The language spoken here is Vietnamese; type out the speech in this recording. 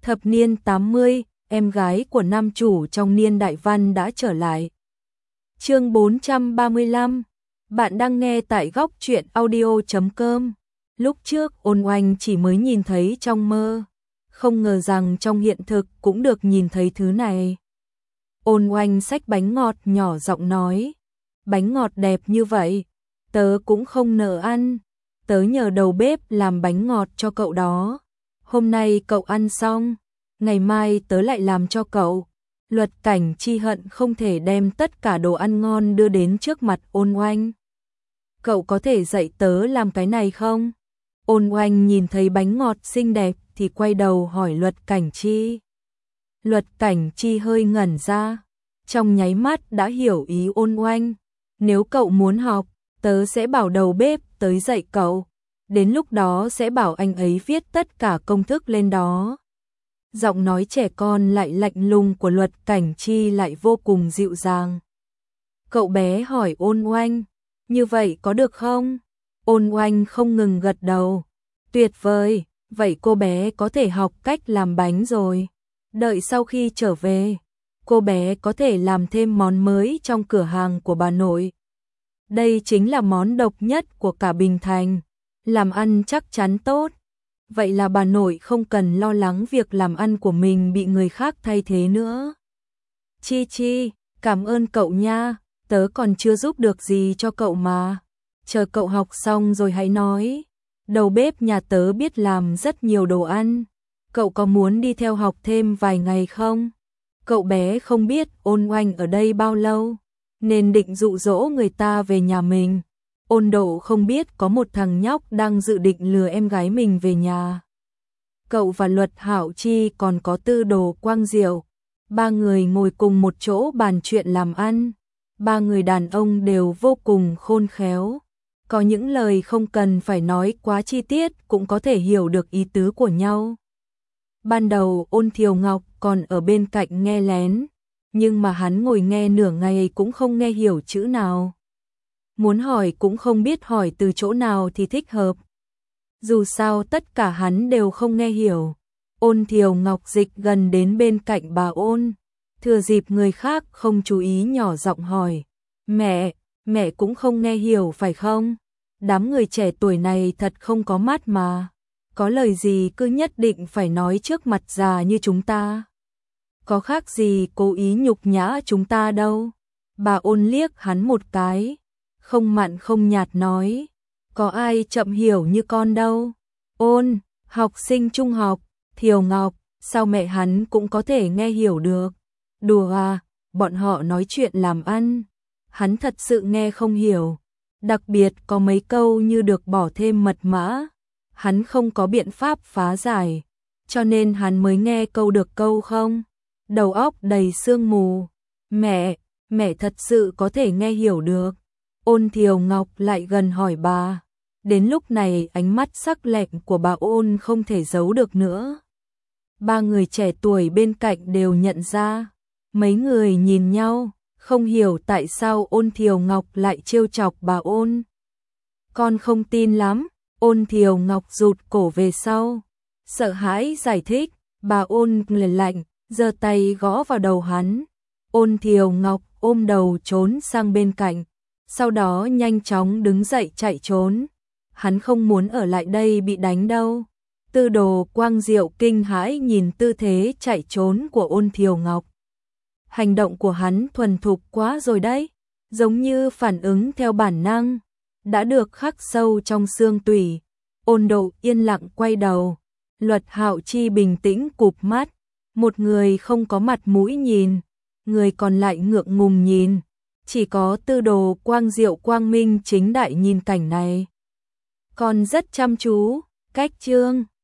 Thập niên 80, em gái của nam chủ trong niên đại văn đã trở lại. Chương 435. Bạn đang nghe tại góc truyện audio.com. Lúc trước Ôn Oanh chỉ mới nhìn thấy trong mơ, không ngờ rằng trong hiện thực cũng được nhìn thấy thứ này. Ôn Oanh xách bánh ngọt nhỏ giọng nói, bánh ngọt đẹp như vậy, tớ cũng không nỡ ăn, tớ nhờ đầu bếp làm bánh ngọt cho cậu đó. Hôm nay cậu ăn xong, ngày mai tớ lại làm cho cậu. Luật Cảnh Chi hận không thể đem tất cả đồ ăn ngon đưa đến trước mặt Ôn Oanh. Cậu có thể dạy tớ làm cái này không? Ôn Oanh nhìn thấy bánh ngọt xinh đẹp thì quay đầu hỏi Luật Cảnh Chi. Luật Cảnh Chi hơi ngẩn ra, trong nháy mắt đã hiểu ý Ôn Oanh. Nếu cậu muốn học, tớ sẽ bảo đầu bếp tới dạy cậu. Đến lúc đó sẽ bảo anh ấy viết tất cả công thức lên đó. Giọng nói trẻ con lại lạnh lùng của Luật Cảnh Chi lại vô cùng dịu dàng. Cậu bé hỏi Ôn Oanh, như vậy có được không? Ôn Oanh không ngừng gật đầu. Tuyệt vời, vậy cô bé có thể học cách làm bánh rồi. Đợi sau khi trở về, cô bé có thể làm thêm món mới trong cửa hàng của bà nội. Đây chính là món độc nhất của cả Bình Thành, làm ăn chắc chắn tốt. Vậy là bà nội không cần lo lắng việc làm ăn của mình bị người khác thay thế nữa. Chi Chi, cảm ơn cậu nha, tớ còn chưa giúp được gì cho cậu mà. Chờ cậu học xong rồi hãy nói. Đầu bếp nhà tớ biết làm rất nhiều đồ ăn. Cậu có muốn đi theo học thêm vài ngày không? Cậu bé không biết Ôn Oanh ở đây bao lâu, nên định dụ dỗ người ta về nhà mình. Ôn Độ không biết có một thằng nhóc đang dự định lừa em gái mình về nhà. Cậu và Luật Hạo Chi còn có Tư Đồ Quang Diệu, ba người ngồi cùng một chỗ bàn chuyện làm ăn. Ba người đàn ông đều vô cùng khôn khéo. Có những lời không cần phải nói quá chi tiết cũng có thể hiểu được ý tứ của nhau. Ban đầu Ôn Thiều Ngọc còn ở bên cạnh nghe lén, nhưng mà hắn ngồi nghe nửa ngày cũng không nghe hiểu chữ nào. Muốn hỏi cũng không biết hỏi từ chỗ nào thì thích hợp. Dù sao tất cả hắn đều không nghe hiểu. Ôn Thiều Ngọc dịch gần đến bên cạnh bà Ôn, thừa dịp người khác không chú ý nhỏ giọng hỏi, mẹ cũng không nghe hiểu phải không? Đám người trẻ tuổi này thật không có mắt mà. Có lời gì cứ nhất định phải nói trước mặt già như chúng ta. Có khác gì cố ý nhục nhã chúng ta đâu. Bà Ôn liếc hắn một cái, không mặn không nhạt nói, có ai chậm hiểu như con đâu. Ôn, học sinh trung học, Thiều Ngọc, sao mẹ hắn cũng có thể nghe hiểu được. Đùa à, bọn họ nói chuyện làm ăn, hắn thật sự nghe không hiểu. Đặc biệt có mấy câu như được bỏ thêm mật mã, hắn không có biện pháp phá giải, cho nên hắn mới nghe câu được câu không. Đầu óc đầy sương mù. Mẹ thật sự có thể nghe hiểu được. Ôn Thiều Ngọc lại gần hỏi bà. Đến lúc này ánh mắt sắc lẹm của bà Ôn không thể giấu được nữa. Ba người trẻ tuổi bên cạnh đều nhận ra. Mấy người nhìn nhau, không hiểu tại sao Ôn Thiều Ngọc lại trêu chọc bà Ôn. Con không tin lắm. Ôn Thiều Ngọc rụt cổ về sau, sợ hãi giải thích. Bà Ôn liền lạnh, giơ tay gõ vào đầu hắn. Ôn Thiều Ngọc ôm đầu trốn sang bên cạnh, sau đó nhanh chóng đứng dậy chạy trốn. Hắn không muốn ở lại đây bị đánh đâu. Tư Đồ Quang Diệu kinh hãi nhìn tư thế chạy trốn của Ôn Thiều Ngọc. Hành động của hắn thuần thục quá rồi đấy, giống như phản ứng theo bản năng, đã được khắc sâu trong xương tủy. Ôn Độ yên lặng quay đầu, Luật Hạo Chi bình tĩnh cụp mắt, một người không có mặt mũi nhìn, người còn lại ngượng ngùng nhìn, chỉ có Tư Đồ Quang Diệu quang minh chính đại nhìn cảnh này. Con rất chăm chú, cách chương